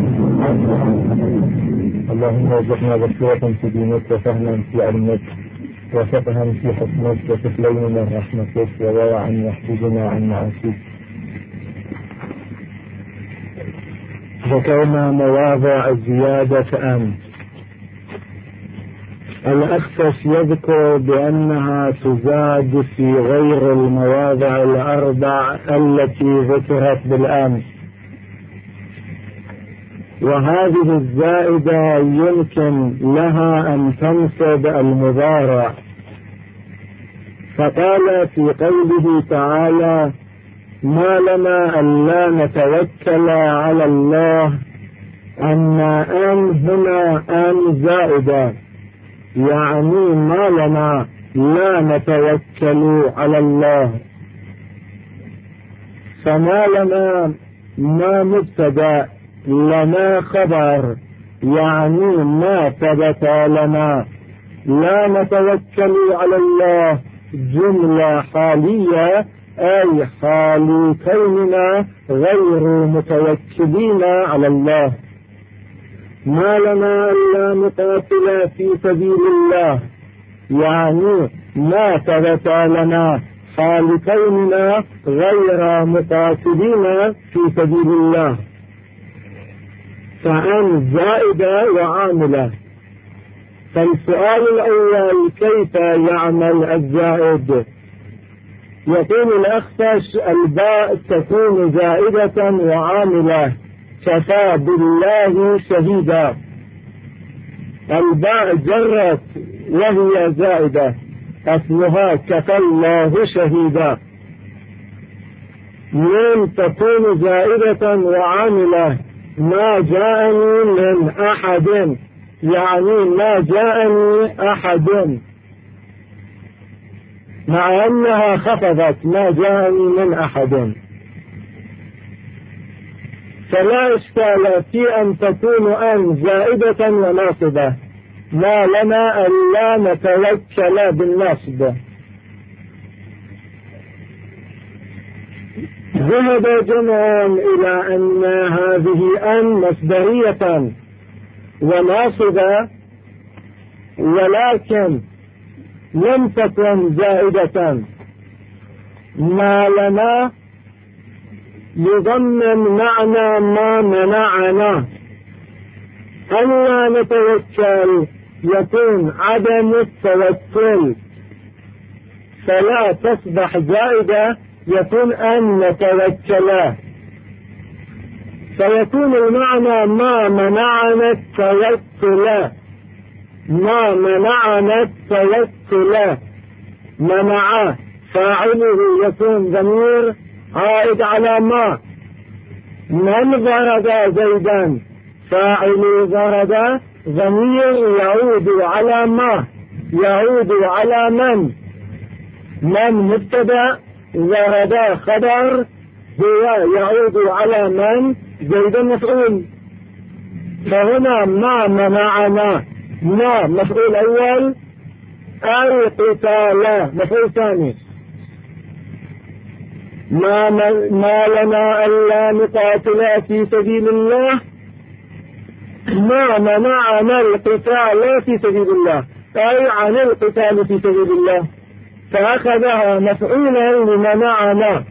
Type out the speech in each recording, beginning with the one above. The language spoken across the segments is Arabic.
اللهم ارزقنا بصيرة في دينك وفهما في علمك وفقها في حكمك وكفلين من رحمتك وورعا يحفظنا عن معاصيك. ذكرنا مواضع الزيادة أمس. الأخفش يذكر بأنها تزاد في غير المواضع الأربع التي ذكرت بالأمس، وهذه الزائدة يمكن لها أن تنصب المضارع، فقال في قوله تعالى: ما لنا ألا نتوكل على الله، أن هنا زائدة، يعني ما لنا لا نتوكل على الله. فما لنا ما مبتدأ، لنا خبر، يعني ما ثبت لنا. لا نتوكل على الله جملة حالية، أي حال كوننا غير متوكلين على الله. ما لنا ألا نقاتل في سبيل الله، يعني ما ثبت لنا حال كوننا غير مقاتلين في سبيل الله. فأن زائدة وعاملة. فالسؤال الأول: كيف يعمل الزائد؟ يقول الأخفش: الباء تكون زائدة وعاملة، كفى بالله شهيدا. الباء جرت وهي زائدة، أصلها كفى الله شهيدا. من تكون زائدة وعاملة: ما جاءني من أحد، يعني ما جاءني أحد، مع أنها خفضت ما جاءني من أحد. فلا إشكال في أن تكون أن زائدة وناصبة. ما لنا ألا نتوكل بالنصب. ذهب جمع إلى أن هذه أن مصدرية وناصبة، ولكن لم تكن زائدة. ما لنا يضمن معنى ما منعنا. ألا نتوكل يكون عدم التوكل، فلا تصبح زائدة، يكون أن نتوكل، فيكون المعنى ما منعنا التوكل. ما منعنا التوكل، منع فاعله يكون ضمير عائد على ما. من ضرب زيدا، فاعل ضرب ضمير يعود على ما، يعود على من. من مبتدأ، ضرب خبر، هو يعود على من، زيد مفعول. فهنا ما منعنا، ما مفعول أول، القتال مفعول ثاني. ما لنا ألا نقاتل في سبيل الله، ما منعنا القتال في سبيل الله، أي عن القتال في سبيل الله، فأخذها مفعولا لمنعنا.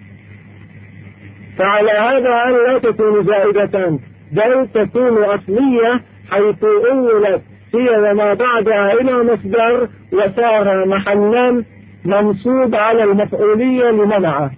فعلى هذا أن لا تكون زائدة، بل تكون أصلية، حيث أولت هي وما بعدها إلى مصدر، وصار محلا منصوب على المفعولية لمنعه.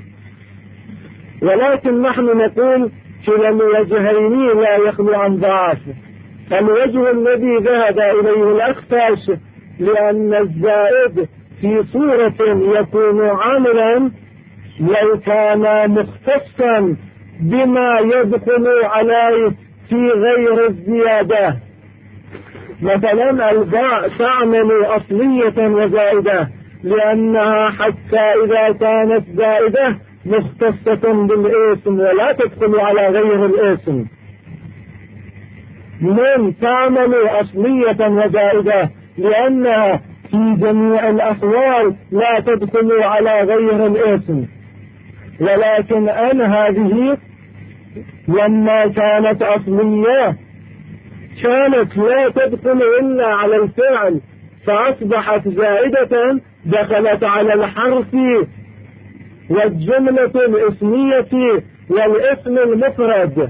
ولكن نحن نقول كلا الوجهين لا يخلو عن ضعف. الوجه الذي ذهب إليه الأخفش لأن الزائد في صورة يكون عاملا لو كان مختصا بما يدخل عليه في غير الزيادة. مثلا الباء تعمل أصلية وزائدة، لأنها حتى إذا كانت زائدة مختصة بالاسم ولا تدخل على غير الاسم. من تعمل أصلية وزائدة لأنها في جميع الأحوال لا تدخل على غير الاسم. ولكن أن هذه لما كانت أصلية كانت لا تدخل إلا على الفعل، فأصبحت زائدة دخلت على الحرف والجملة الاسمية والاسم المفرد.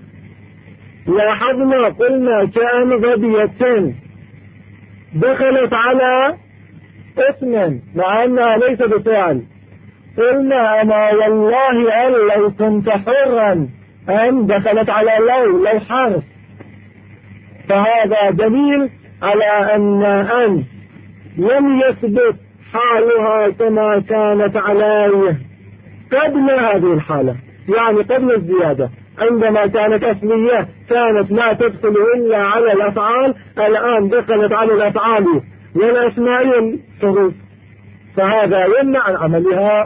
لاحظنا قلنا كان غبية دخلت على اسم مع أنها ليس بفعل. قلنا أما والله أن لو كنت حرا أن دخلت على لو حرف، فهذا دليل على أن لم يثبت حالها كما كانت عليه قبل هذه الحالة، يعني قبل الزيادة. عندما كانت أصلية كانت لا تدخل إلا على الأفعال، الآن دخلت على الأفعال والأسماء الحروف، فهذا يمنع عن عملها.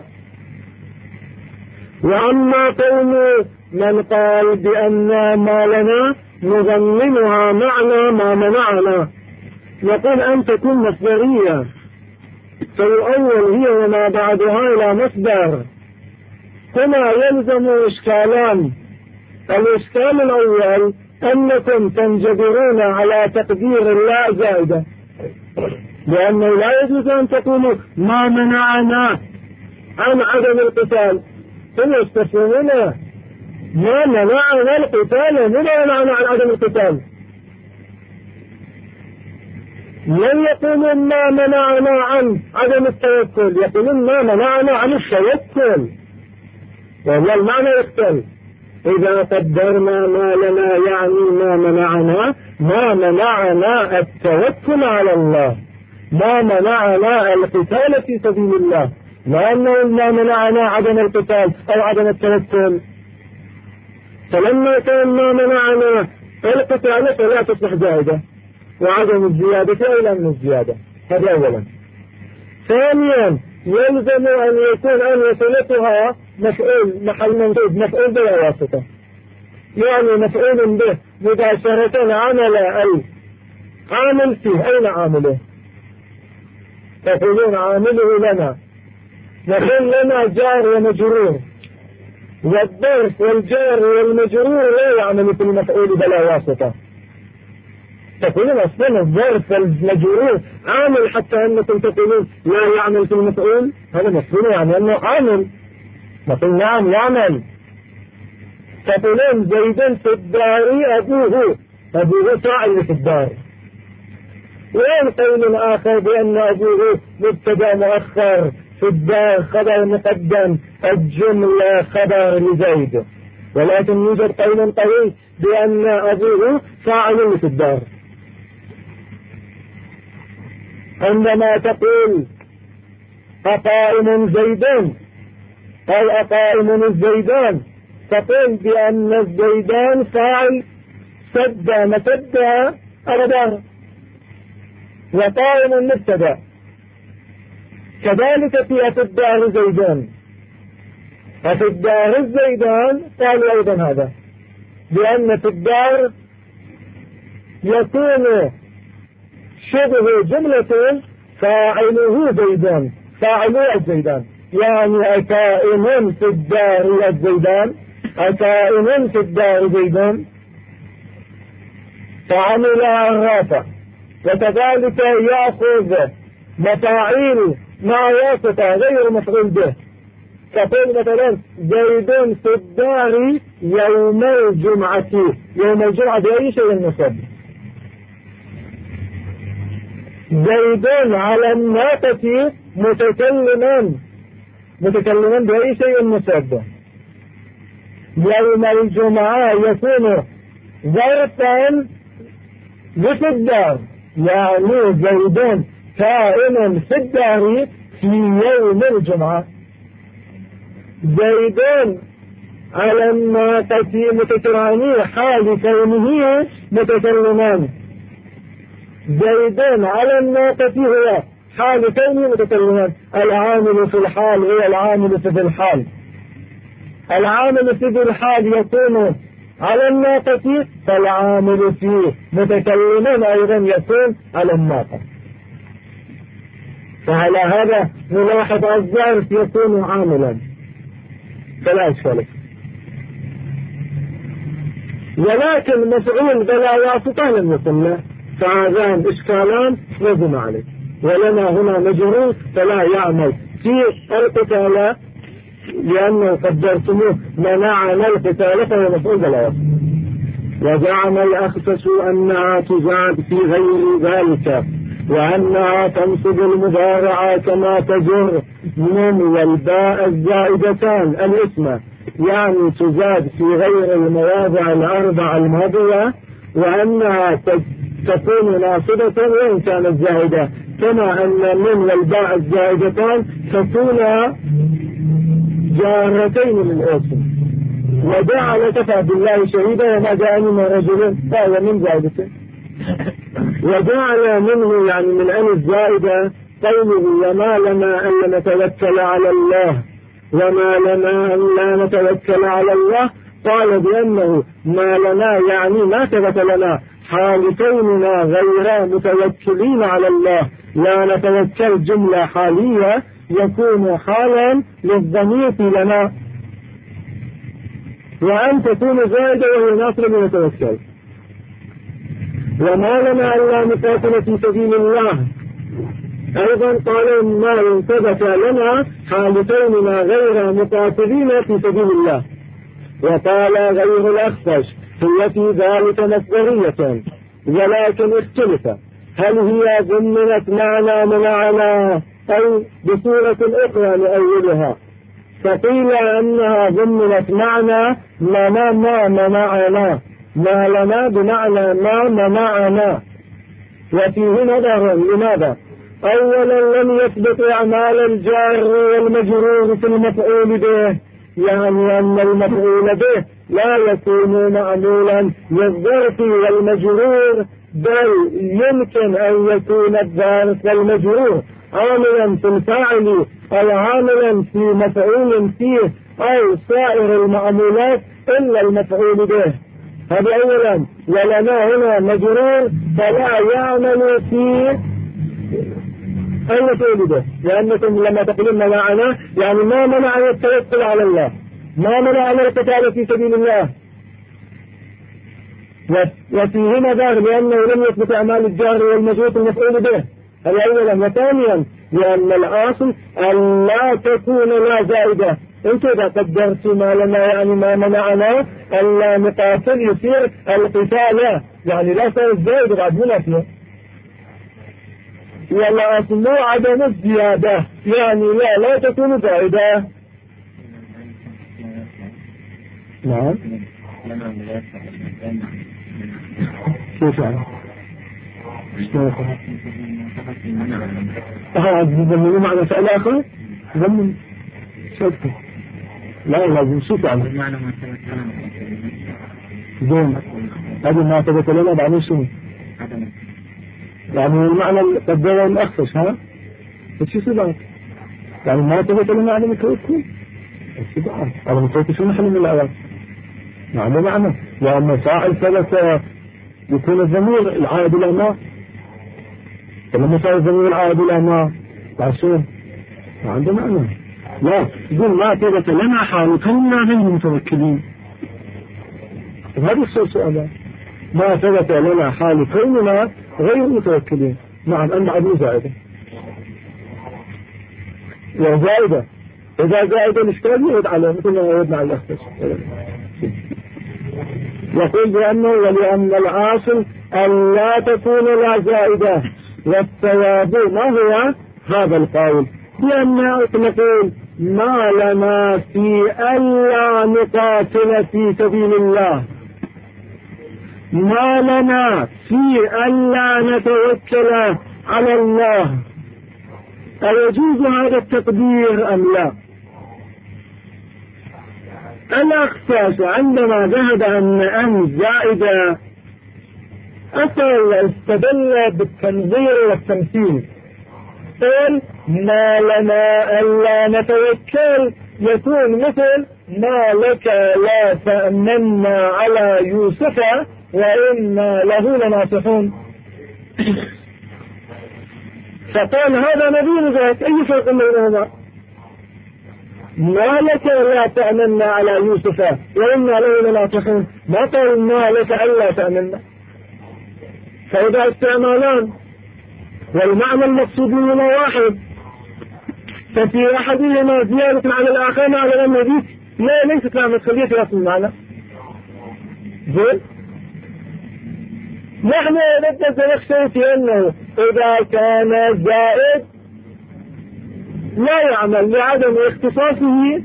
وأما قول من قال بأن ما لنا نظننها معنى ما منعنا، يقول أن تكون مصدرية، فالأول هي وما بعدها إلى مصدر. هنا يلزم إشكالان. الإشكال الأول أنكم تنجبرون على تقدير لا زائدة، لأنه لا يجوز أن تقولوا ما منعنا عن عدم القتال، ثم يستفهمون ما منعنا القتال، من منعنا عن عدم القتال. لن يقولوا ما منعنا عن عدم التوكل، يقولون ما منعنا عن التوكل، وهو المعنى يختلف. إذا قدرنا ما لنا يعني ما منعنا التوكل على الله، ما منعنا القتال في سبيل الله، لأنه ما منعنا عدم القتال أو عدم التوكل. فلما كان ما منعنا القتال فلا تصبح زائدة، وعدم الزيادة أولى من الزيادة. هذا أولا. ثانيا يلزم أن يكون أن وصلتها مفعول محل منصوب، مفعول بلا واسطة، يعني مفعول به مباشرة عامل فيه. أين عامله؟ تقولون عامله لنا، نقول لنا جار ومجرور، والظرف والجار والمجرور لا يعمل في المفعول بلا واسطة. تقولون أصلا الظرف والمجرور عامل، حتى أنكم تقولون لا يعمل في المفعول، هذا مفعول يعني أنه عامل. نقول نعم يعمل. تقولون زيد في الدار أبوه فاعل في الدار، وين قول آخر بأن أبوه مبتدأ مؤخر، في الدار خبر مقدم، الجملة خبر لزيد. ولكن يوجد قول قوي بأن أبوه فاعل في الدار. عندما تقول أقائم زيدان أو أقائم الزيدان، تقول بأن الزيدان فاعل سد مسد أردار، وقائم مبتدأ. كذلك في الدار زيدان، وفي الدار الزيدان قالوا أيضا هذا، لأن في الدار يكون شبه جملة فاعله زيدان، فاعله الزيدان، يعني أكائم في الدار الزيدان، أكائم في الدار زيدان، فعملها الرافع. وكذلك يأخذ مفاعيل مع واسطة غير مفعول به، تقول مثلا زيد في الدار يوم الجمعة، يوم الجمعة بأي شيء نصب. زيد على الناقة متكلما بأي شيء نصب. يوم الجمعة يكون ظرفا في الدار، يعني زيد كائن في الدار في يوم الجمعة. زيد على الناقة متكلمان حال كونه متكلمان. زيد على الناقة هو حال كونه متكلمان. العامل في الحال هو العامل في الحال. العامل في الحال يكون على الناقة، فالعامل في متكلمان أيضا يكون على الناقة. فعلى هذا نلاحظ الظرف يكون عاملا، فلا إشكال. ولكن مفعول بلا واسطة لم يكن له، فهذان إشكالان لازم عليه. ولنا هنا مجرور فلا يعمل في القتال لأنه قدرتموه منعنا القتال فهو مفعول بلا واسطة. وزعم الأخفش أنها تزاد في غير ذلك، وأنها تنصب المضارع كما تجر من والباء الزائدتان الاسم، يعني تزاد في غير المواضع الأربع الماضية، وأنها تكون ناصبة وإن كانت زائدة، كما أن من والباء الزائدتان تكون جارتين للاسم. وجعل كفى بالله شهيدا وما جاءني من رجل فهو من زائدته. وجعل منه يعني من أن الزائدة قوله وما لنا أن نتوكل على الله، وما لنا أن لا نتوكل على الله، قال بأنه ما لنا يعني ما ثبت لنا حال كوننا غير متوكلين على الله. لا نتوكل جملة حالية يكون حالا للضمير لنا، وأن تكون زائدة وهي ناصر ونتوكل. وما لنا ألا نقاتل في سبيل الله، أيضا قال ما ثبت لنا حال كوننا غير مقاتلين في سبيل الله. وقال غير الأخفش هي في ذلك مصدرية، ولكن اختلف هل هي ضمنت معنى منعنا أو بصورة أخرى لأولها. فقيل أنها ضمنت معنى ما منعنا، ما لنا بمعنى ما منعنا. وفيه نظر لماذا؟ أولا لم يثبت أعمال الجار والمجرور في المفعول به، يعني أن المفعول به لا يكون معمولا للظرف والمجرور، بل يمكن أن يكون الظرف والمجرور عاملا في الفاعل أو عاملا في مفعول فيه أو سائر المعمولات إلا المفعول به. هذا أولا. ولنا هنا مجرور فلا يعمل في المفعول به، لأنكم لما تقولون منعنا يعني ما منعنا التوكل على الله، ما منعنا القتال في سبيل الله. وفيه نظر لأنه لم يثبت أعمال الجار والمجرور المفعول به، هذا أولا. وثانيا لأن الأصل أن لا تكون لا زائدة. انت إذا قدرت ما لنا يعني ما منعنا ألا نقاتل يصير القتال، يعني لا صار الزائد بعد منافية. والأصل عدم الزيادة، يعني لا تكون زائدة. نعم كيف يعني؟ ضمنوا معنى فعل آخر؟ ضمن شرطه لا لازم شو يعني؟ زين هذا ما ثبت لنا بعدين شو؟ يعني المعنى قدره الأخفش ها؟ شو سبب؟ يعني ما ثبت لنا عدم التوكل؟ السبب عدم التوكل شو نحن من الأول؟ معنى معنى لأن فاعل ثبت يكون الضمير العائد إلى ما، فلما صار الضمير العائد إلى ما بعشون ما عنده معنى. لا يقول ما ثبت لنا حال كوننا غير متوكلين. هذا السؤال ما ثبت لنا حال كوننا غير متوكلين. نعم أن عدو زائدة وزائدة، إذا زائدة الإشكال يرد عليه مثل ما يردنا على الأختص. يقول بأنه ولأن العاصل أن لا تكون لا زائدة، والثواب ما هو هذا القول، لأننا نقول ما لنا في ألا نقاتل في سبيل الله، ما لنا في ألا نتوكل على الله. أيجوز هذا التقدير أم لا؟ الأخفاش عندما ذهب أن زائدة استدل بالتنظير والتمثيل، قال ما لنا ألا نتوكل يكون مثل ما لك لا تأمن على يوسف وإنا له لناصحون. فقال هذا نبي ذات، أي فرق بينهما؟ ما لك لا تأمنا على يوسف وإنا له لناصحون، ما قال ما لك ألا تأمنا. فإذا استعمالان والمعنى المقصود منهما واحد، ففي أحدهما زيادة على الآخر على النبي لا ليست لها مسؤولية في أصل المعنى. زين، نحن نخشى في أنه إذا كان زائد لا يعمل لعدم اختصاصه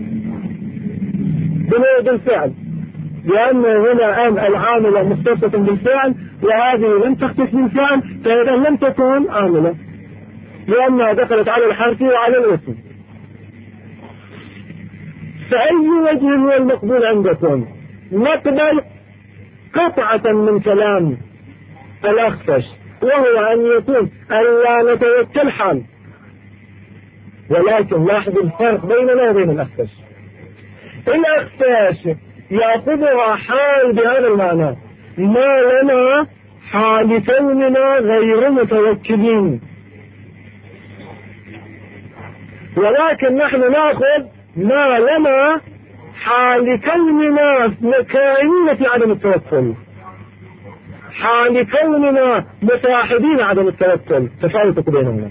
بالفعل، لأن هنا العاملة مختصة بالفعل وهذه لم تختص بالفعل، فإذا لم تكن عاملة لأنها دخلت على الحرف وعلى الاسم. فأي وجه هو المقبول عندكم؟ نقبل قطعة من كلام الأخفش، وهو أن يكون ألا نتوكل حال، ولكن لاحظ الفرق بيننا وبين الأخفش. الأخفش يأخذها حال بهذا المعنى، ما لنا حال كوننا غير متوكلين، ولكن نحن نأخذ ما لنا حال كوننا كائنين في عدم التوكل، حال كوننا مصاحبين عدم التوكل. تفاوتوا بينهما.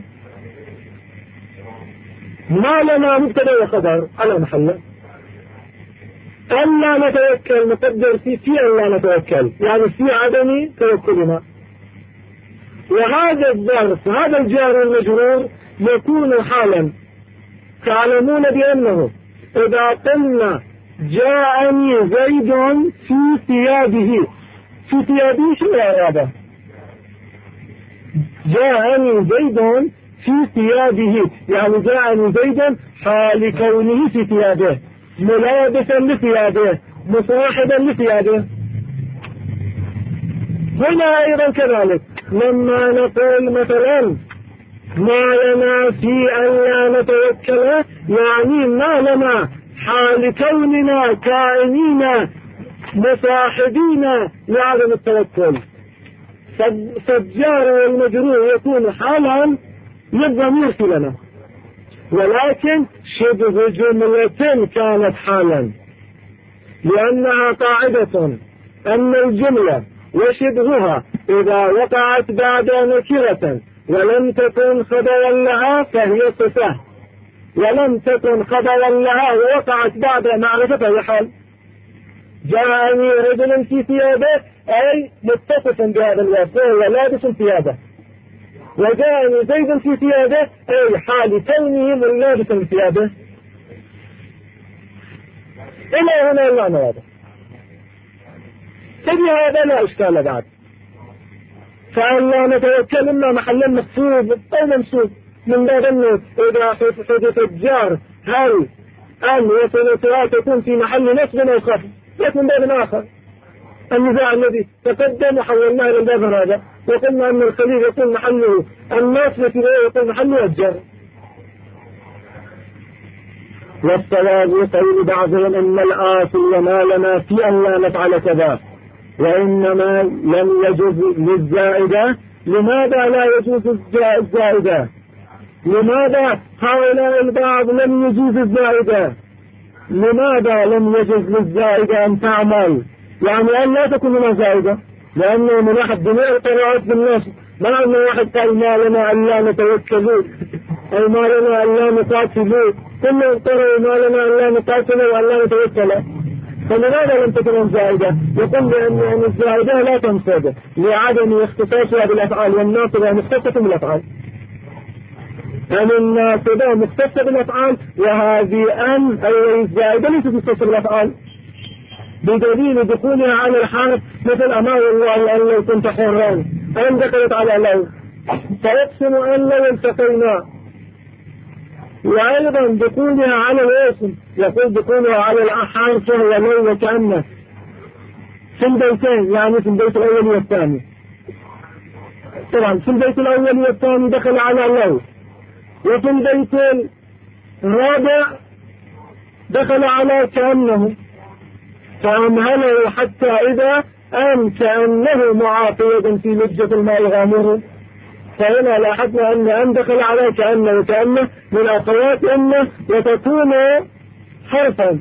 ما لنا مبتدا وخبر على محله، ألا نتوكل نقدر في ألا نتوكل، يعني في عدم توكلنا. وهذا الظرف هذا الجار المجرور يكون حالا. تعلمون بأنه إذا قلنا جاءني زيد في ثيابه، في ثيابه شو هذا؟ جاءني زيد في ثيابه، يعني جاءني زيد حال كونه في ثيابه، ملابسا لثيابه، مصاحبا لثيابه. هنا أيضا كذلك لما نقول مثلا ما لنا في أن لا نتوكل، يعني ما لنا حال كوننا كائنين مصاحبين لعدم التوكل. فالجار والمجرور يكون حالا للضمير لنا، ولكن شبه جملة كانت حالا، لأنها قاعدة أن الجملة وشبهها إذا وقعت بعد نكرة ولم تكن خبرا لها فهي صفة، ولم تكن خبرا لها ووقعت بعد معرفة فهي حال. جاءني رجل في ثيابه أي متصف بهذا الوصف وهو لابس ثيابه، وجاءني زيد في ثيابه أي حال كونه ملابسا ثيابه. إلى هنا المعنى واضح. فبهذا لا إشكال بعد، فأن لا نتوكل إما محل مخفوض أو منصوب، من باب أنه إذا حدث الجار هل أن وصلتها تكون في محل نصب أو خفض، لكن من باب آخر النزاع الذي تقدم وحولناه إلى الباب هذا، وقلنا أن الخليل يكون محله النصب ويكون محله الجر. والصواب قول بعضهم إن الآصل ما لنا في أن لا نفعل كذا، وإنما لم يجوز للزائدة. لماذا لا يجوز الزائدة؟ لماذا هؤلاء البعض لم يجوز الزائدة؟ لماذا لم يجوز للزائدة أن تعمل؟ يعني أن لا تكون لنا زائدة، لأنه من أحد جميع القراءات بالناس ما أن واحد قال ما لنا أن لا نتوكلوا أو ما لنا أن لا نقاتلوا، كلهم قرأوا ما لنا أن لا نقاتلوا وأن لا نتوكلوا. فلماذا لم تكن زائدة؟ يقول لأن الزائدة لا تنصب لعدم اختصاصها بالأفعال، والناصبة مختصة بالأفعال. الناصبة مختصة بالأفعال، وهذه أن أي الزائدة ليست مختصة بالأفعال، بدليل دخولها على الحرف مثل أما والله أن لو كنت حران، أن دخلت على لو، فيقسم أن لو التقينا. وأيضا دخولها على الاسم، يقول دخولها على الحرف وهو لو وكأنه في البيتين، يعني في البيت الأول والثاني. طبعا في البيت الأول والثاني دخل على لو، وفي البيت الرابع دخل على كأنه، فأمهله حتى إذا أن كأنه معاقيد في لجة الماء غامر. فهنا لاحظنا أن دخل على كأنه من أخوات أمه، وتكون حرفا،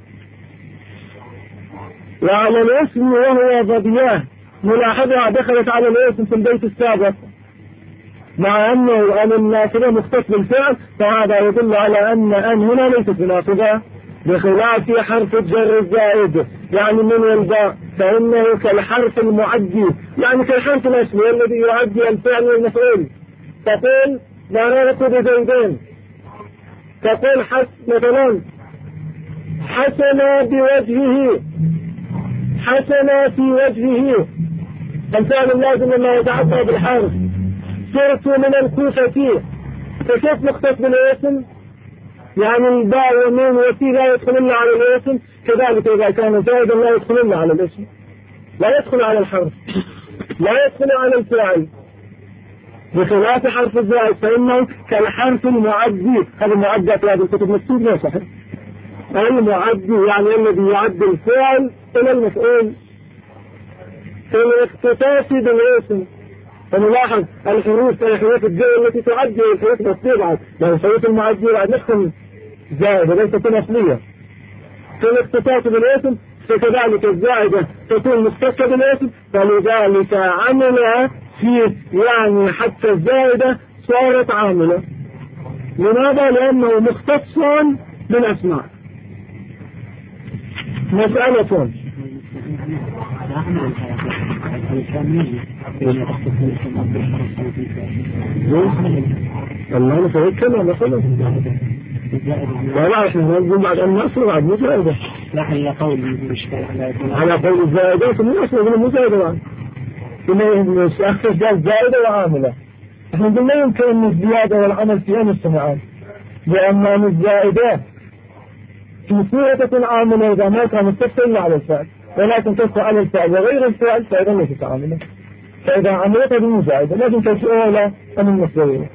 وعلى الاسم وهو ضبياه. ملاحظة دخلت على الاسم في البيت السابق مع أنه أن الناصبة مختص بالفعل، فهذا يدل على أن هنا ليست بناصبة، بخلاف حرف الجر الزائد يعني من والباء، فإنه كالحرف المعدي يعني كالحرف الاسمي الذي يعدي الفعل والمفعول. تقول مررت بزيدين، تقول مثلا حسن بوجهه، حسن في وجهه، الفعل لازم أنه يتعدى بالحرف. صرت من الكوفة، فكيف نختص بالاسم؟ يعني الباء والنون والتي لا يدخل إلا على الاسم، كذلك إذا كان زائدا لا يدخل إلا على الاسم، لا يدخل على الحرف، لا يدخل على الفعل، بخلاف حرف الزائد فإنه كالحرف المعدي. هذا المعدى في هذه الكتب مكتوب لا صحيح، المعدي يعني الذي يعد الفعل إلى المفعول في الاختصاص بالاسم. فنلاحظ الحروف الجر التي تعدي الحروف مكتوبة، لأن الحروف المعدية بعد نفسهم زائدة ليست أصلية. في الاختصاص بالاسم فكذلك الزائدة تكون مختصة بالاسم، فلذلك عملها في يعني حتى الزائدة صارت عاملة. لماذا؟ لأنه مختص بالأسماء. مسألة الله نتوكل مثلا لا احنا نقول بعد أن نصر بعد مزايدة على قول الزائدات من أصل من المزايدة إنه يستخدم زائدة وعاملة. احنا قلنا يمكن أن الزيادة والعمل فيها مجتمعان، لأن الزائدات في صورة عاملة إذا ما كانت تدخل على الفعل، ولكن تدخل على الفعل وغير الفعل فإذا ليست عاملة، فإذا عملتها بالمزايدة لازم تسأل عن المصدرية.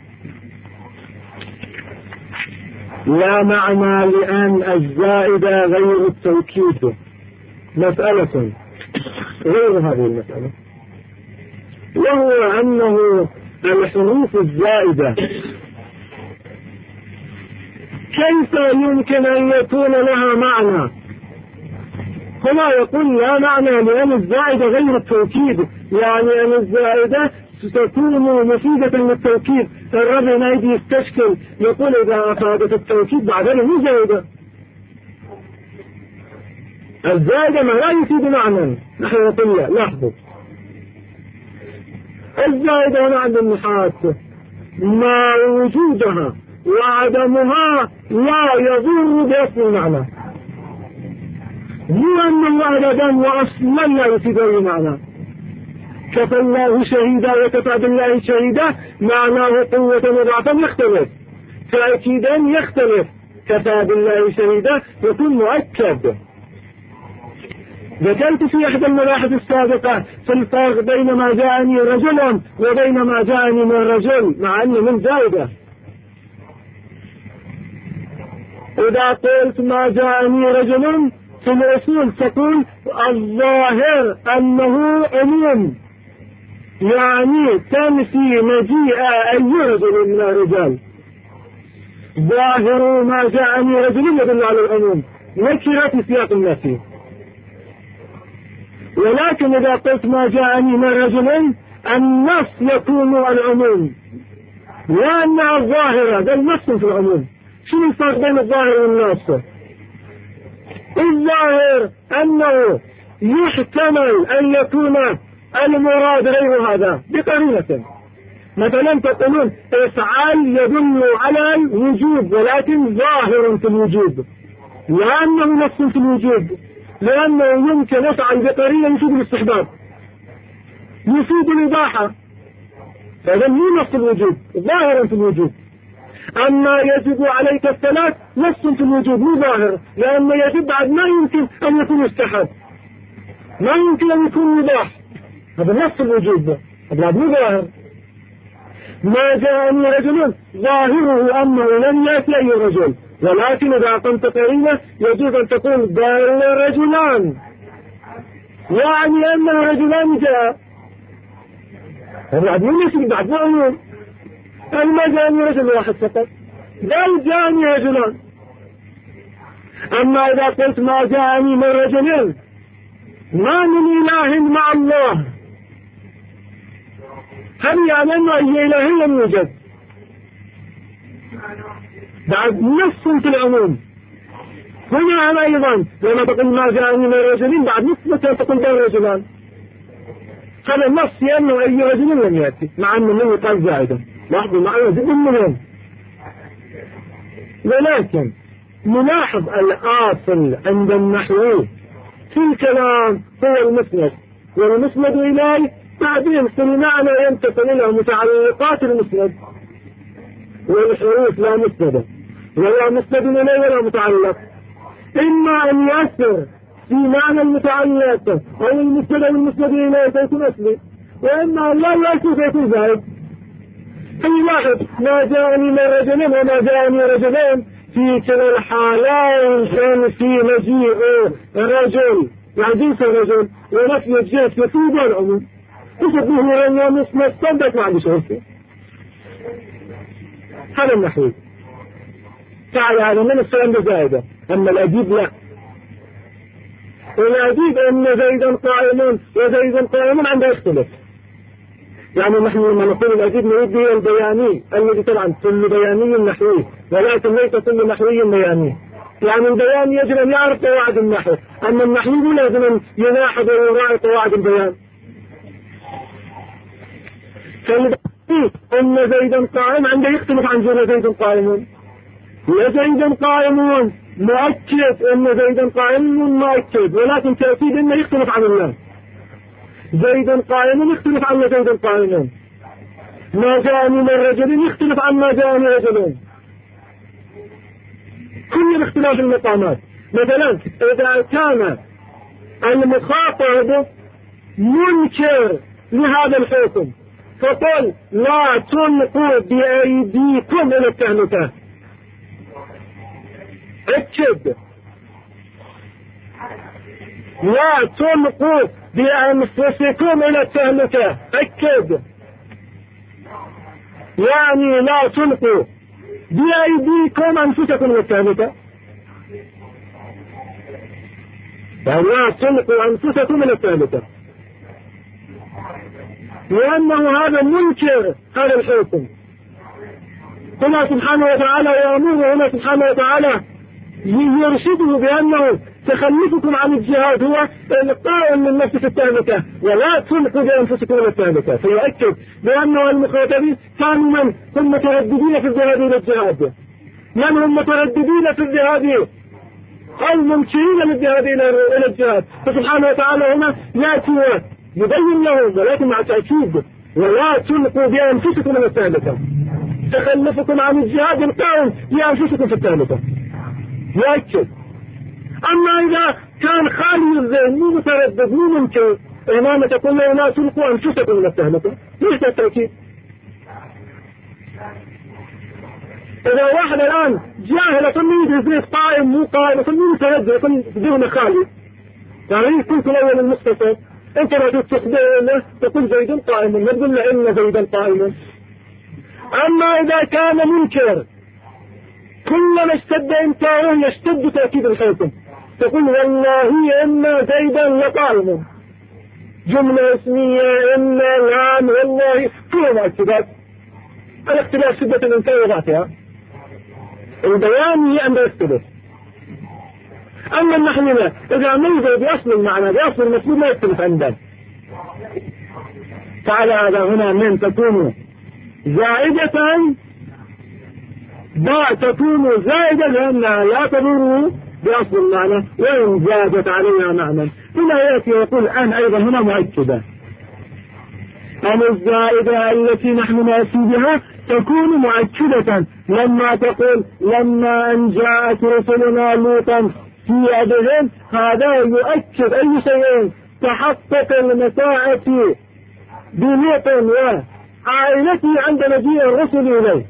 لا معنى لأن الزائدة غير التوكيد. مسألة غير هذه المسألة، وهو أنه الحروف الزائدة كيف يمكن أن يكون لها معنى؟ هنا يقول لا معنى لأن الزائدة غير التوكيد، يعني أن الزائدة ستكون مفيدة للتوكيد. الرب نايدي يستشكل يقول إذا أفادت التوكيد بعدين مو زائدة. الزائدة ما لا يفيد معنى. نحن نقول لا، لاحظوا الزائدة هنا عند النحاة ما وجودها وعدمها لا يضر بأصل المعنى، هو أن الله أبدا وأصلا لا يفيد أي معنى. كفى الله شهيدا وكفى بالله شهيدا معناه قوة وضعفا يختلف، تأكيدا يختلف. كفى بالله شهيدا يكون مؤكد. ذكرت في إحدى المباحث السابقة في الفرق بين ما جاءني رجل وبين ما جاءني من رجل، مع أنه من زائدة. إذا قلت ما جاءني رجل في الأصول تقول الظاهر أنه عموم، يعني تنفي مجيء أي رجل من الرجال. ظاهر ما جاءني رجل يدل على العموم، نكرة في سياق النفي. ولكن إذا قلت ما جاءني من رجل النص يكون العموم، لأن الظاهر ده النص في العموم. شنو الفرق بين الظاهر والنص؟ الظاهر أنه يحتمل أن يكون المراد غير هذا بقرينة. مثلا تقولون افعل يدل على الوجوب ولكن ظاهر في الوجوب، لأنه نص في الوجوب، لأنه يمكن يفعل بقرينة يفيد الاستحباب، يفيد الإباحة، فهذا مو نص الوجوب، ظاهر في الوجوب. أما يجب عليك الصلاة نص في الوجوب مو ظاهر، لأن يجب بعد ما يمكن أن يكون يستحب، ما يمكن أن يكون مباح، هذا نص الوجوب، هذا مو ظاهر. ما جاءني رجل ظاهره أنه لم يأتي أي رجل، ولكن إذا قمت قرينة يجوز أن تقول دار رجلان، يعني أن رجلان جاء، هذا مو يشرك بعد ما عموم. ما جاءني رجل واحد فقط، بل جاءني رجلان. أما إذا قلت ما جاءني من رجل، ما من إله مع الله، هل يعني أنه أي إله لم يوجد؟ بعد نص في العموم. هنا أيضا لما تقول ما جاءني من رجل، بعد نص تقول بين رجلان، هذا النص لأنه أي رجل لم يأتي، مع أنه منه قال زائدا. لاحظوا معنا جدا مهم. ولكن نلاحظ الآصل عند النحوي في الكلام هو المسند، والمسند إليه بعدين في المعنى ينتقل إلى متعلقات المسند، والحروف لا مسند ولا مسند إليه ولا متعلق، إما أن يأثر في معنى المتعلق أو المسند والمسند إليه فيكون أصلي، وإما أن لا يأثر فيكون زائد. في واحد ما جاءني من رجلين وما جاءني رجلين، في كلا الحالين كان في مجيء رجل يعني جنس الرجل ونفي الجنس يفيد العموم، يسبه لنا مسند صدق مع بشرطه. هذا النحوي. تعالى هذا من السلام بزائدة، أما الأديب لا. والأديب أن زيدا قائم وزيدا قائم عنده يختلف. يعني نحن لما نقول الأديب نريد به البياني الذي طبعا كل بياني نحوي، ولكن ليس كل نحوي بياني. يعني البيان يجب أن يعرف قواعد النحو، أما النحوي لازم أن يلاحظ ويراعي قواعد البيان. أن زيدا قائم عنده يختلف عن زيدا قائم. وزيدا قائمون مؤكد أن زيدا قائم مؤكد، ولكن تأكيد أنه يختلف عن الله. زيدا قائم يختلف عن زيدا قائمون. ما جاءني من رجل يختلف عن ما جاءني رجلون. كل اختلاف المقامات. مثلا إذا كان المخاطب منكر لهذا الحكم فقل لا تلقوا بأيديكم إلى التهلكة، اكد لا تلقوا بأنفسكم إلى التهلكة، اكد يعني لا تلقوا بأيديكم أنفسكم إلى التهلكة، يعني لا تلقوا أنفسكم إلى التهلكة، لأنه هذا منكر هذا الحكم. هنا سبحانه وتعالى يأمره، هنا سبحانه وتعالى يرشده بأنه تخلفكم عن الجهاد هو القائل من نفس التهلكة، ولا تلقوا بأنفسكم إلى التهلكة. فيؤكد بأنه المخاطبين كانوا من هم مترددين في الذهاب إلى الجهاد، من هم مترددين في الذهاب أو ممكنين للذهاب إلى الجهاد. فسبحانه وتعالى هنا يأتي يبين لهم، ولكن مع تأكيد ولا تلقوا بأنفسكم إلى التهلكة، تخلفكم عن الجهاد القائم بأنفسكم في التهلكة، يؤكد. أما إذا كان خالي الذهن مو متردد مو ممكن إمامة تقول له لا تلقوا أنفسكم إلى التهلكة، ليس التأكيد. إذا واحد الآن جاهل يصلي يزيد قائم مو قائم يصلي متردد يصلي ذهن خالي، يعني يكون في الأول المختصر أنت لا تستخدمه تقول زيد قائم، لا تقول له إن زيدا قائم. أما إذا كان منكر كلما اشتد إنكاره يشتد تأكيد الحكم، تقول والله إن زيدا لقائم، جملة اسمية إن الآن والله كل مؤكدات. الاختلاف شدة الإنكار وضعتها، البيان عند يختلف. أما النحن لا، إذا ميز بأصل المعنى بأصل المسلوب لا يختلف عندنا. تعالى هذا هنا من تكون زائدة تكون زائدة لأنها لا تضر بأصل المعنى، وإن زادت عليها معنى. هنا يأتي يقول أن أيضا هنا مؤكدة، أن الزائدة التي نحن نأتي بها تكون مؤكدة لما تقول لما أن جاءت رسلنا لوطا في يدهم، هذا يؤكد أي شيء تحقق المساعة بلوط وعائلته عند مجيء الرسل إليه،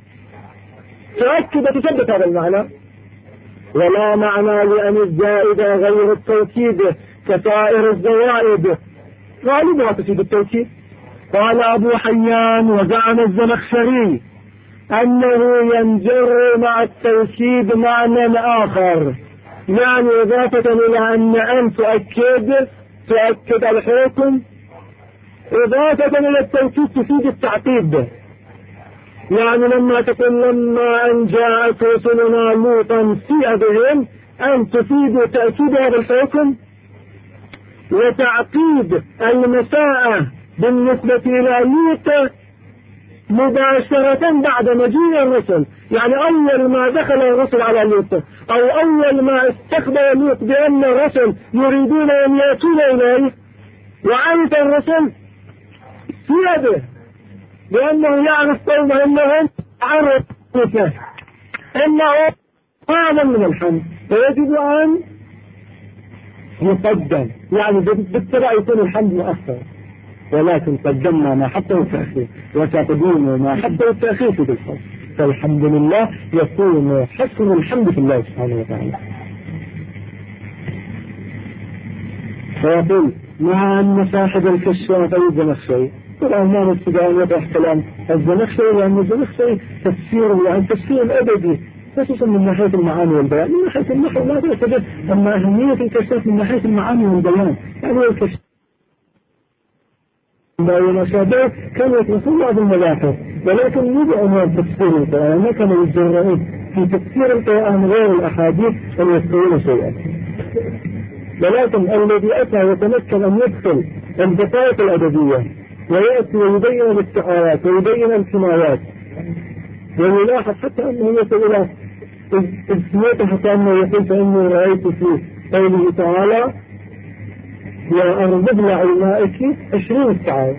تؤكد تثبت هذا المعنى. ولا معنى لأن الزائدة غير التوكيد كسائر الزوائد غالبها تفيد التوكيد. قال أبو حيان وزعم الزمخشري أنه ينجر مع التوكيد معنى آخر يعني إضافة إلى أن تؤكد الحكم، إضافة إلى التوكيد تفيد التعقيد. يعني لما تقول لما أن جاءت رسلنا لوطا سيء بهم، أن تفيد تأكيد هذا الحكم وتعقيد المساءة بالنسبة إلى لوط مباشرة بعد مجيء الرسل. يعني أول ما دخل الرسل على لوط، أو أول ما استخبر لوط بأن الرسل يريدون أن يأتون إليه، وعرف الرسل سيء به لأنه يعرف قومه أنهم عرفوا أنه أعظم من الحمد، فيجب أن يقدم. يعني بالتبع يكون الحمد مؤخر، ولكن قدمنا ما حتى التأخير، وتقديم ما حتى التأخير في الحمد، فالحمد لله يكون حسن الحمد في الله سبحانه وتعالى. فيقول مع أن صاحب الكشاف الزمخشري، طبعا ما نستطيع أن يضع كلام الزمخشري، لأن الزمخشري تفسيره يعني تفسير أبدي، خصوصا من ناحية المعاني والبيان. من ناحية النحو لا تعتبر، أما أهمية الكشاف من ناحية المعاني والبيان. يعني الكشاف ومشابه كان يترسل بعض المباحث، ولكن يجب أن تفسير القرآن، ما كانوا يتجرؤون في تفسير القرآن غير الأحاديث أن يذكرون شيئا. ولكن الذي أتى يتمكن أن يدخل الدقائق الأدبية ويأتي ويبين الاستعارات ويبين الكنايات، ويلاحظ حتى أنه يصل إلى السيوط، حتى أنه يقول فإني رأيت في قوله تعالى يا أرض ابلعي مائك 20 استعارة.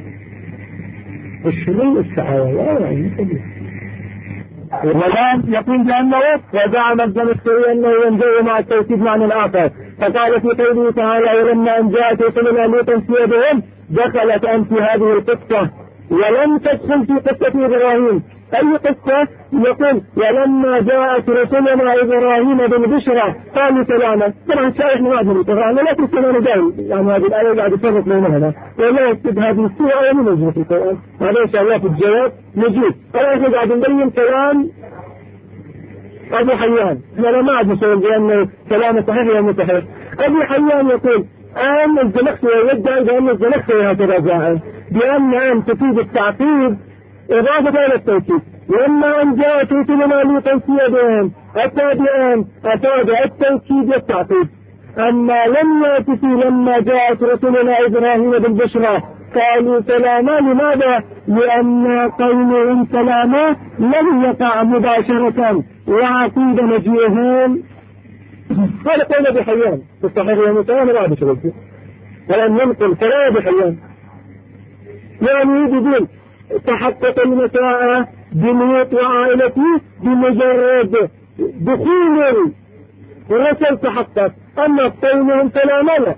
20 استعارة لا يعني كبير. والآن يقول بأنه وزعم الزمخشري أنه ينزل مع التوكيد معنى الآخر، فقال في قوله تعالى ولما أن جاءت رسلنا لوطا سيء بهم دخلت أنت في هذه القصة ولم تدخل في قصة إبراهيم. أي قصة؟ يقول ولما جاءت رسلنا إبراهيم بالبشرى قالوا سلاما. طبعا شايح نوعد القرآن، لكن سلاما دائم، يعني هذه الآية قاعد يفرق بينها، ولا يكتب هذه السورة ولا نجد في القرآن. هذا إن شاء الله في الجواب نجيب. احنا قاعد نبين كلام أبو حيان، احنا ما عاد نسوي بأن كلامه صحيح ولا مو صحيح. أبو حيان يقول أن الزمخشري يدعي بأن الزمخشري هكذا جاء بأن تفيد التعقيد إضافة إلى التوكيد. لما أن جاءت رسلنا لوطا سيء بهم أتى التوكيد والتعقيد. أما لم يأتي لما جاءت رسلنا إبراهيم بالبشرى قالوا سلاما. لماذا؟ لأن قولهم سلاما لم يقع مباشرة وعقيد مجيئهم. هذا قول أبي حيان في الصحيح والمسلم لا بشرته، ولم ينقل كلام أبي حيان. يعني يقول تحقق المساءة بلوط وعائلته بمجرد دخول الرسل تحقق، أما قولهم سلاما لا.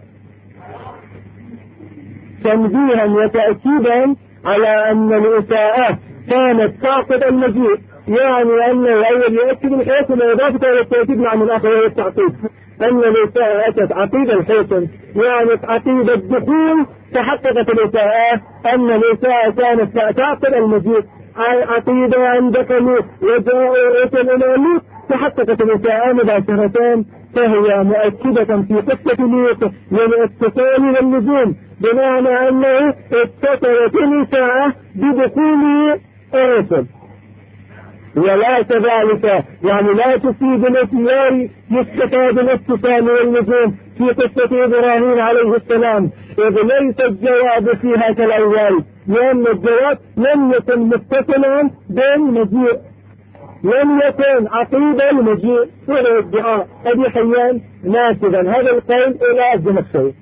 تنبيها وتأكيدا على أن الإساءة كانت تعقد المجيء، يعني أنه الأول يؤكد الحكم وإضافة إلى التأكيد مع الآخر وهو التعقيد. أن الإساءة أتت عقيد الحكم، يعني عقيد الدخول تحققت الإساءة، أن الإساءة كانت تعقد المجيء. عقيدة أن دخلوا وجاءوا الرسل إلى لوط تحققت الإساءة مباشرة، فهي مؤكدة في قصة لوط للاتصال واللزوم، بمعنى أنه اتصلت الإساءة بدخول الرسل. ولا كذلك يعني لا تفيد الاتيان يستفاد الاتصال واللزوم في قصة إبراهيم عليه السلام، إذ ليس الجواب فيها كالأول، لأن الجواب لم يكن متصلا بالمجيء، لم يكن عقيد المجيء ولا الدعاء. أبي حيان ناسبا هذا القول إلى الزمخشري.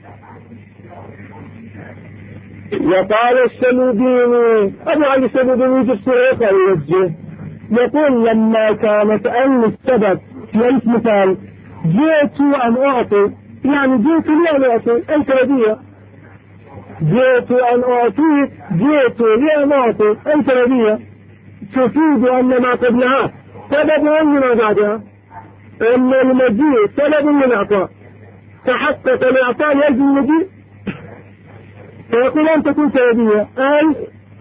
وقال الشلوبيني أبو علي الشلوبيني يجب سرعة يوجه، يقول لما كانت أن السبب في المثال جئت أن أعطي، يعني جئت لأن أعطي الفردية، جئت أن أعطيك، جئت لأن أعطي الفردية تفيد أن ما قبلها سبب من بعدها، أن المجيء سبب للإعطاء، تحقق الإعطاء يجب المجيء، فيقول أن تكون فردية أي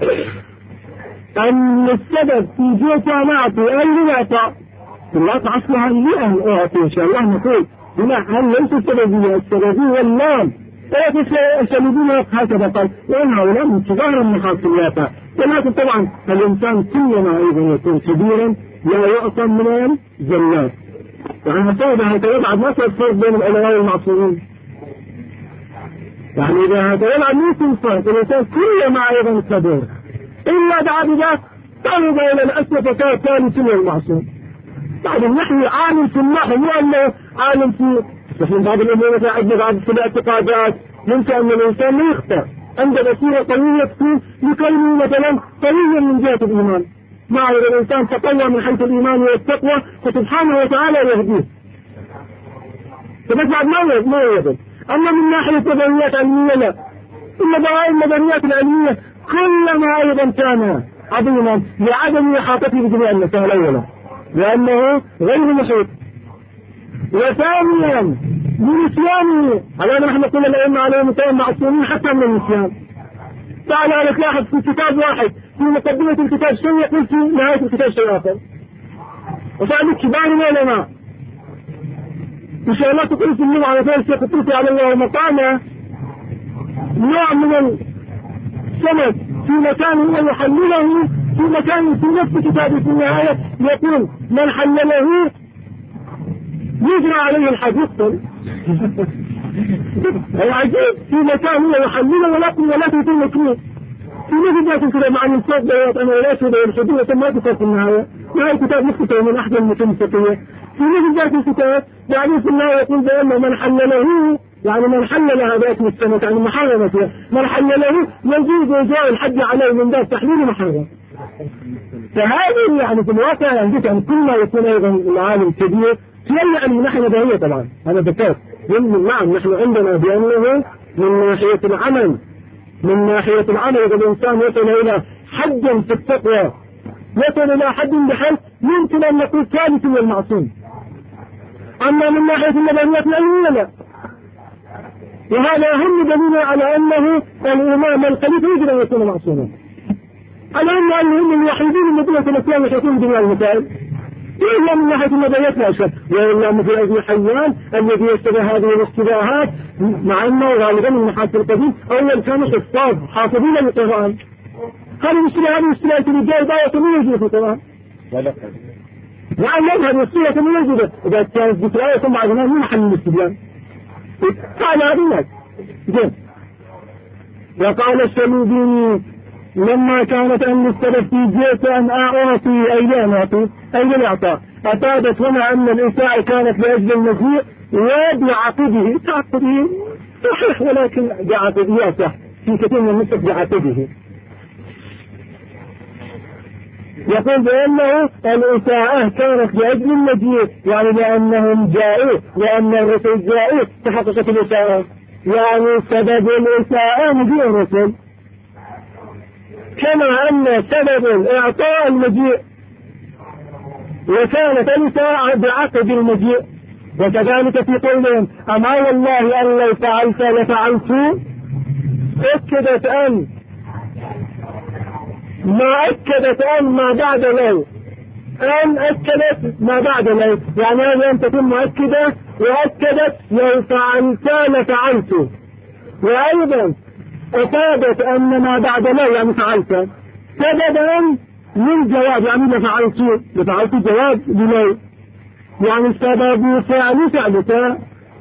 أن السبب في جئت أن أعطي أي للإعطاء. الإعطاء أصلها لأن أعطي إن شاء الله نقول هل ليس السببية؟ السببية واللام الشلوبين هكذا قال، وإن هؤلاء من كبار المحاصلات. ولكن طبعا الإنسان كلما أيضا يكون كبيرا لا يعصم من الزلات. يعني هكذا بعد ما فرق بين العلماء والمعصومين. يعني إذا هكذا بعد ما يكون فرق الإنسان كلما أيضا كبير إلا بعد ذلك طلب إلى الأسف كان سنة المعصوم. بعد النحو عالم في النحو مو أنه عالم في لكن بعض الأمور مثلا عندنا بعض في الاعتقادات يمكن أن الإنسان لا يخطئ عنده بصيرة قوية تكون يكلمه مثلا قويا من جهة الإيمان. مع الإنسان تقوى من حيث الإيمان والتقوى فسبحانه وتعالى يهديه. فبس بعد ما يهدي. أما من ناحية مدنيات علمية لا. المدنيات العلمية كلما أيضا كان عظيما لعدم إحاطته بجميع المسائل أولا لأنه غير محيط. وثانيا بنسيانه على نحن قلنا الأئمة عليهم السلام معصومين حتى من النسيان. تعال تلاحظ في كتاب واحد في مقدمة الكتاب شيء يقول في نهاية الكتاب شيء آخر. وفعل كبار العلماء إن شاء الله تقول في اللغة على فارس الشيخ الطوسي على الله مقامه نوع من السند في مكان هو يحلله في مكان في نفس كتابه في النهاية يقول من حلله يجرى عليه الحد يقتل. العجيب في مكان هو يحلله ولكن يكون مكروه. في مثل ذلك كده مع الانصاف بيات أنا لا شيء بالحدود ما تصل في النهاية. نهاية كتاب مختصر من أحد المتون الفقهية. في مثل ذلك الكتاب يعني في النهاية يقول بأنه من حلله يعني من حلل هذا اسم السنة يعني محرمة فيها من حلله يجوز إجراء الحد عليه من باب تحليل محرم. فهذه يعني في الواقع يعني كل ما يكون أيضا العالم كبير يعني من ناحية مدنية طبعا أنا ذكرت نعم نحن عندنا بأنه من ناحية العمل إذا الإنسان يصل إلى حد في التقوى يصل إلى حد بحيث يمكن أن نقول ثالث من المعصوم. أما من ناحية المدنيات العلمية لا. وهذا أهم دليل على أنه الإمام الخليفة يجب أن يكون معصوما. على أنهم الوحيدين الذين يتمكنون من حكم جميع المسائل. إلا من ناحية المدنيات لا شك وإلا مثل أبي حيان الذي يشتبه هذه الاشتباهات مع أنه غالبا من محاسن القديم أولا كانوا حافظين للقرآن. هذه الاشتباهات اللي جاء ضاية من يجب في القرآن. يعني هذه الاشتباهات من يجب إذا كانت بكراية ثم عدنا من محل الاستبيان. قال هذا الناس جيد. وقال الشلوبيني لما كانت أن السلف في جيت أن أعطي أيام أي الإعطاء أفادت هنا أن الإساءة كانت لأجل المجيء وبعقده صحيح ولكن بعقده صح في كثير من النسخ بعقده. يقول بأنه الإساءة كانت لأجل المجيء يعني لأنهم جاءوا لأن الرسل جاءوا تحققت الإساءة يعني سبب الإساءة مجيء الرسل كما أن سبب الإعطاء المجيء وكانت الإساءة بعقد المجيء. وكذلك في قولهم أما والله أن لو فعلت لفعلت أكدت أن ما بعد لو أكدت ما بعد لو يعني هذه أن تكون مؤكدة وأكدت لو فعلت لفعلت. وأيضا أفادت أن ما بعد لو يعني فعلت سببا من جواب يعني لفعلت جواب للو يعني سبب فعلك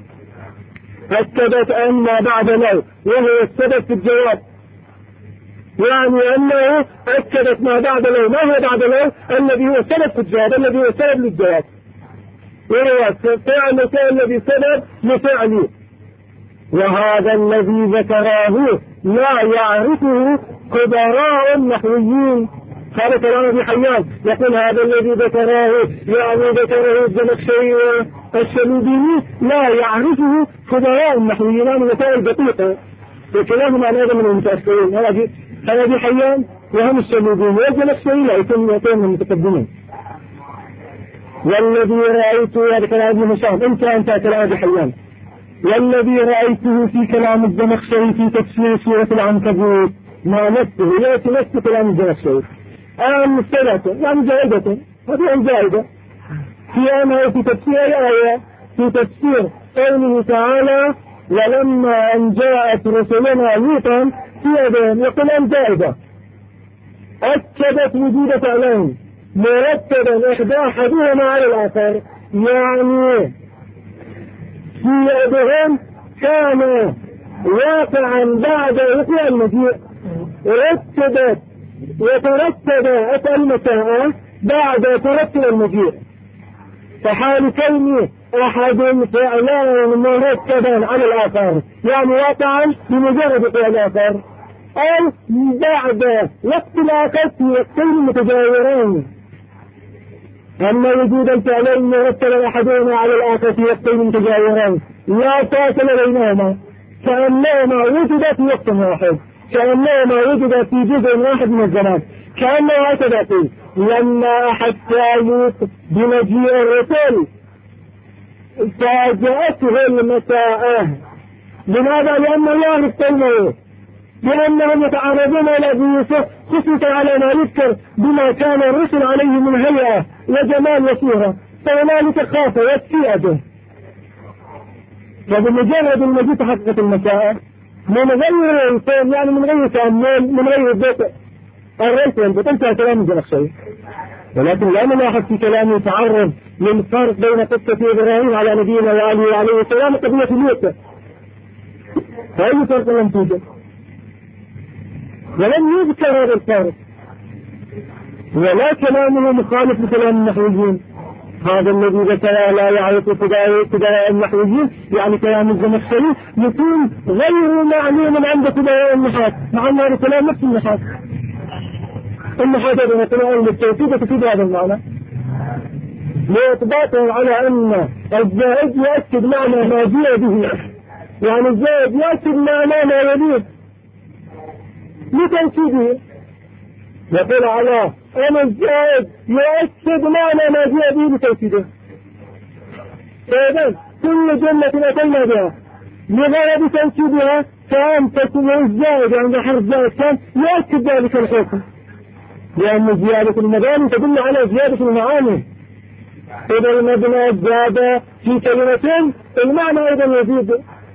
أكدت أن ما بعد لو وهو السبب في الجواب يعني أنه أكدت ما بعد لو ما هو بعد لو الذي هو سبب في الجواب الذي هو سبب للجواب وهو فعلك الذي سبب لفعله. وهذا الذي ذكراه لا يعرفه خبراء النحويين. هذا كلام ابي حيان يقول هذا الذي ذكراه يعني ذكره الزمخشري والشلوبيني لا يعرفه خبراء النحويين عن مسائل دقيقة وكلامهم عن هذا من المتأخرين. هذا ابي حيان وهم الشلوبيني والزمخشري لا يكون من المتقدمين. والذي رأيته هذا كلام ابن هشام انت كلام ابي حيان والذي رأيته في كلام الزمخشري في تفسير سورة العنكبوت ما نفسه يأتي نفس كلام الزمخشري مستلزمة يعني زائدة هذه زائدة في أنه في تفسير آية في تفسير قوله تعالى ولما أن جاءت رسلنا لوطا في يدهم يقول أن زائدة أكدت وجود فعلين مرتبا إحدى أحدهما على الآخر، يعني في يدهم كان واقعا بعد وقوع المجيء، رتبت وترتبت المساء بعد ترتب المجيء، فحال كون أحد فعلان مرتبا على الآخر يعني واقعا بمجرد وقوع الآخر، أو بعد وقت الآخر في وقتين متجاورين. أما وجود الفعلين مرتبا أحدهما على الآخر في وقتين متجاورين لا فاصل بينهما، كأنهما وجد في وقت واحد، كأنهما وجد في جزء واحد من الزمان، كأنه هكذا قيل لما حتى لوط بمجيء الرسل فاجأته المساء. لماذا؟ لأن الله اختلمه، لأنهم يتعرضون إلى أبي يوسف خصوصا على ما يذكر بما كان الرسل عليه من هيئة وجمال وصورة، فهنالك خاف واتفئ به. فبمجرد المجيء تحققت المساء من غير الفهم، يعني من غير تأمل، من غير بطء الرئيس والبطء انتهى كلام الزمخشري. ولكن لا نلاحظ في كلامه تعرض للفرق بين قصة إبراهيم على نبينا وآله عليه السلام وقضية لوط، فأي فرق لم توجد ولم يذكر هذا الفرق، ولا كلامه مخالف لكلام النحويين. هذا الذي ذكر لا يعرف ابتداء النحويين يعني كلام الزمخشري يكون غير معلوم عند ابتداء النحاة، مع أن هذا كلام نفس النحاة. النحاة هذا كلام للتوكيد وتفيد هذا المعنى لإثباته على أن الزائد يؤكد معنى ما جاء به، يعني الزائد يؤكد معنى ما يليه لتوكيده. يقول على أن الزائد يؤكد معنى ما جاء به لتوكيده. فإذا كل جملة أتينا بها لغرض توكيدها كان تكون الزائد عند حرف زائد كان يؤكد ذلك الحكم، لأن زيادة المباني تدل على زيادة المعاني. إذا المبنى زاد في كلمة المعنى أيضا يزيد.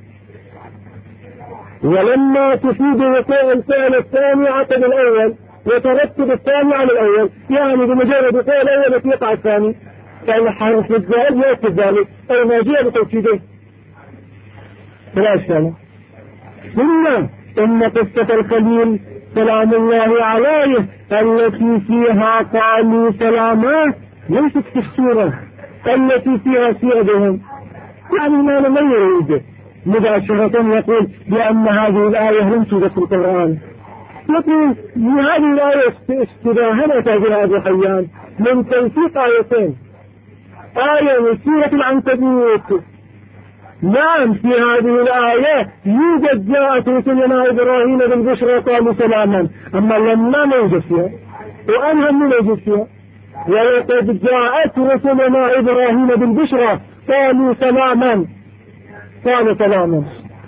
ولما تفيد وقوع الفعل الثاني عقب الأول وترتب الثاني على الأول، يعني بمجرد وقوع الأول يقع الثاني، فالحرف الزائد يؤكد ذلك أو ما جاء بتوكيده. فلا إشكال. ثم إن قصة الخليل سلام الله عليه التي فيها قالوا سلاما ليست في السورة التي فيها سيادهم، يعني ما لم يريد مباشرة يقول بأن هذه الآية لم توجد في القرآن، يقول هذه الآية استباهنة بها أبو حيان من تنسيق آيتين، آية من سورة العنكبوت. نعم في هذه الآية يوجد جاءت رسلنا إبراهيم بالبشرى قالوا سلاما، أما لما ما يوجد فيها وأنهم من يوجد فيها. ولقد جاءت رسلنا إبراهيم بالبشرى قالوا سلاما، قالوا سلاما.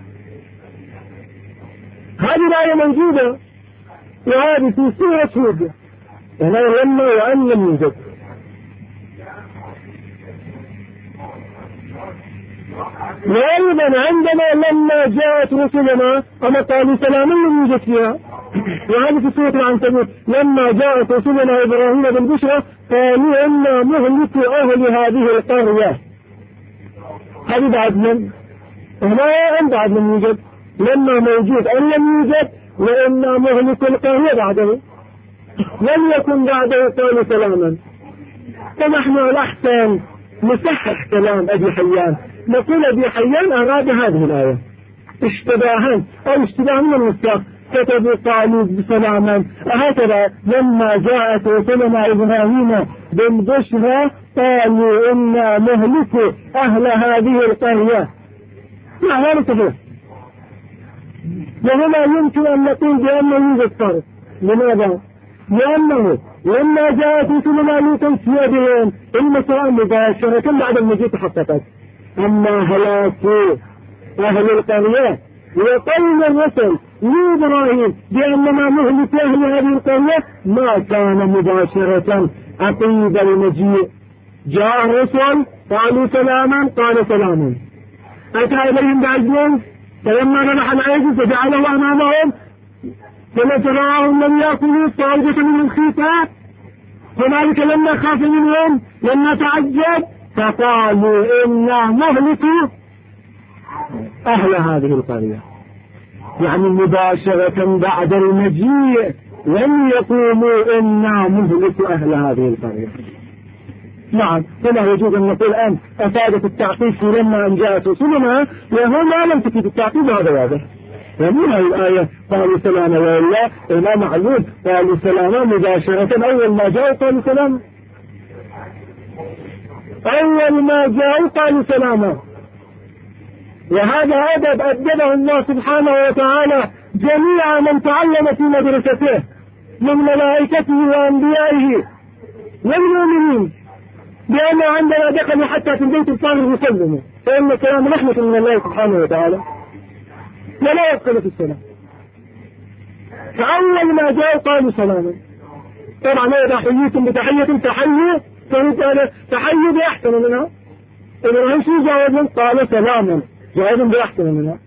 هذه الآية موجودة وهذه في سورة هود، هنا لما وأن لم يوجد. وأيضا عندما لما جاءت رسلنا أما قالوا سلاما لم يوجد فيها، وهذه في سورة العنكبوت لما جاءت رسلنا إبراهيم بالبشرى قالوا إنا مهلك أهل هذه القرية. هذه بعد من هنا أم بعد لم يوجد؟ لما موجود أن لم يوجد، وإنا مهلك القرية بعده لم يكن بعده قالوا سلاما. فنحن الأحسن نصحح كلام أبي حيان، نقول أبي حيان أراد هذه الآية اشتباها أو اشتباه من النساخ كتبوا قالوا بسلاما، هكذا لما جاءت رسلنا إبراهيم بالبشرى قالوا إنا مهلك أهل هذه القرية. لا هذا صحيح، وهنا يمكن أن نقول بأنه يوجد فرق. لماذا؟ لأنه لما جاءت رسلنا لوطا في يدهم المساء مباشرة بعد المجيء تحققت، أما هلاك أهل القرية وقول الرسل لإبراهيم بأننا مهلك أهل هذه القرية ما كان مباشرة عقيب المجيء. جاء الرسل قالوا سلاما قال سلاما، أتى إليهم بعجل فلما ذبح العجل فجعله أمامهم فنزلهم لم يأكلوا فأوجس منهم خيفة هنالك لما خاف منهم لما تعجب فقالوا إنا مهلكوا أهل هذه القرية. يعني مباشرة بعد المجيء لم يقولوا إنا مهلكوا أهل هذه القرية. نعم، فلا يجوز أن نقول أن أفادت التعقيب لما أن جاءت رسلنا وهنا لم تفيد التعقيب. هذا واضح. ومن هذه الآية قالوا سلاما والله إلا معلوم قالوا سلاما مباشرة أول ما جاءوا قالوا سلاما. أول ما جاءوا قالوا سلاما. وهذا أدب أدبه الله سبحانه وتعالى جميع من تعلم في مدرسته من ملائكته وأنبيائه والمؤمنين بأن عندما دخلوا حتى في البيت الطاهر يسلموا فإن كلام رحمة من الله سبحانه وتعالى ولا يدخل في السلام. فأول ما جاءوا قالوا سلاما. طبعا إذا حييتم بتحية تحيوا بأحسن منها. إبراهيم شو جاوبهم؟ قالوا سلاما جاوبهم بأحسن منها.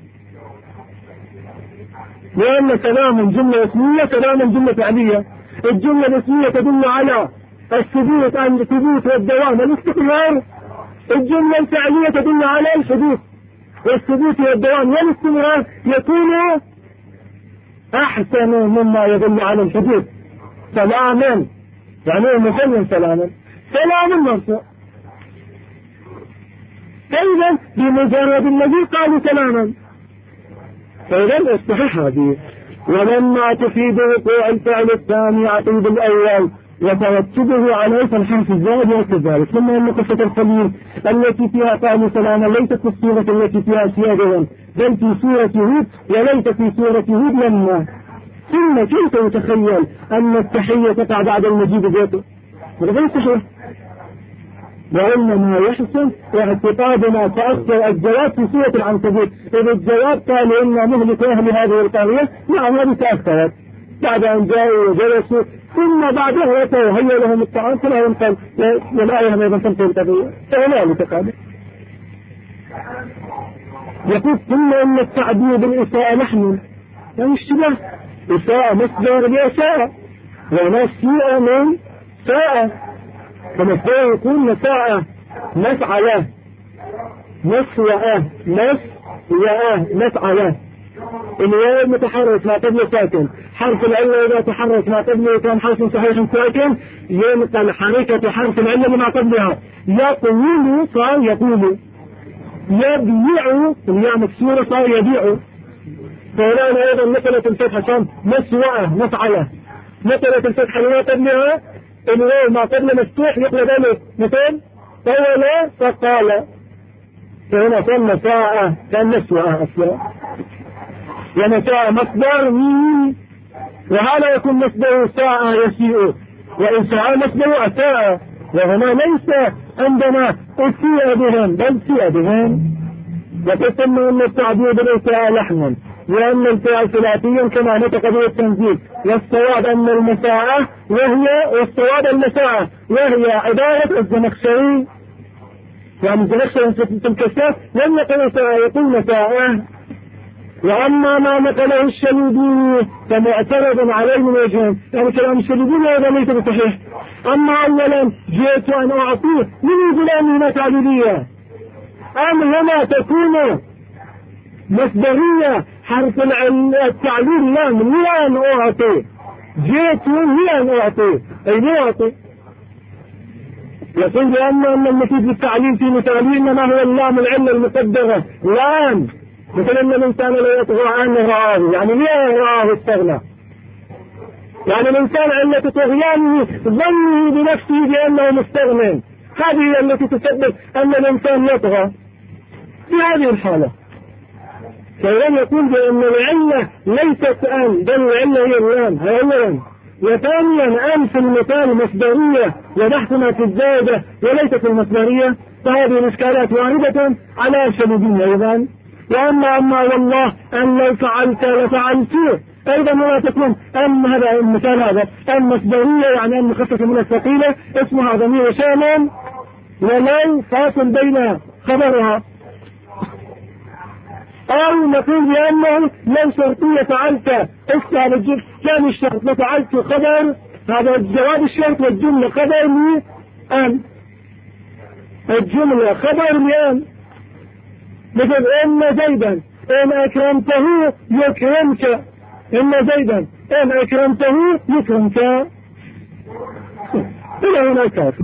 لأن سلام جملة اسمية سلام جملة فعلية. الجملة الاسمية تدل على الثبوت والدوام والاستقرار. الجملة الفعلية تدل على الحدوث والثبوت والدوام والاستمرار يكون أحسن مما يدل على الحدوث. سلاما يعني مثلا سلام مرفوع. فإذا بمجرد الذي قالوا سلاما فإذا الصحيح هذه. ولما تفيد وقوع الفعل الثاني عقيب الأول وترتبه عليه فالحرف الزائد وكذلك. ثم أن قصة الخليل التي فيها قالوا سلاما ليست في السورة التي فيها سيادهم بل في سورة هود وليس في سورة هود لما. ثم كيف يتخيل أن التحية تقع بعد المجيد ذاته؟ هذا غير صحيح. وإنما يحسن اعتقادنا فأكثر الجواب في سورة العنكبوت. إذا الجواب قال إنا مهلك أهل هذه القرية نعم هذه تأخرت بعد أن جاءوا وجلسوا ثم بعدها أتوا هيا لهم الطعام فلا ينقل والآية ما يبقى تنقل طبيعي فلا يتقابل. يقول ثم إن التعبير بالإساءة نحن يعني اشتباه. إساءة مصدر لإساءة ونسيء من ساءة فمصدر يكون مساءة مسعلة مسوأة مسعلة. الواو المتحرك ما قبل ساكن حرف العلة إذا تحرك ما قبله كان حرف صحيح ساكن ينقل حركة حرف العلة لما قبلها. يقول صار يقول يبيع الياء مكسورة صار يبيع. فهنا أيضا نقلت الفتحة كان مسوأة مسعلة نقلت الفتحة لما قبلها الواو ما قبل مفتوح يقلب ذلك مثل طول فقال فهنا كان مساءة كان مسوأة أصلا ومساء مصدر وهذا يكون مصدر ساء يسيء وإن ساء مصدر أساء وهنا ليس عندنا أسيء بهم بل سيء بهم. وتسمى أن التعبير بالإساءة لحنا لأن الفعل ثلاثي كما نطق به التنزيل. والصواب أن المساءة والصواب المساءة وهي عبارة الزمخشري يعني الزمخشري في الكشاف لم يقل إساءة يقول مساءة. وأما ما نقله الشلوبي فمعترض عليه من وجهين يعني كلام الشلوبي هذا ليس بصحيح. أما أولا جئت أن أعطيه من يقول أنها تعليلية أم هنا تكون مصدرية حرف التعليل لا من أن أعطي جئت من أن أعطي أي لا أعطي. يقول بأن المفيد بالتعليل في مثالي إنما هو اللام العلة المقدرة لام مثل أن الإنسان لا يطغى عنه رآه يعني لا رآه استغنى يعني الإنسان علة طغيانه ظنه بنفسه بأنه مستغنى هذه التي تسبب أن الإنسان يطغى في هذه الحالة. فلن يقول بأن العلة ليست أن بل العلة هي اللام أولا. وثانيا أن في المثال مصدرية وبحثنا في الزائدة وليست المصدرية فهذه الإشكالات واردة على الشلوبين أيضا. وأما والله أن لو فعلت لفعلت أيضا ولا تكون أن هذا المثال هذا أن مصدرية يعني أن مخففة من الثقيلة اسمها ضمير شامل ولو فاصل بين خبرها أو نقول بأنه لو شرطية فعلت اسمع بالجزء الثاني الشرط لفعلت خبر، هذا جواب الشرط والجملة خبر لأن، الجملة خبر لأن، مثل إن زيدا إن أكرمته يكرمك، إن زيدا إن أكرمته يكرمك إلى هنا كافي.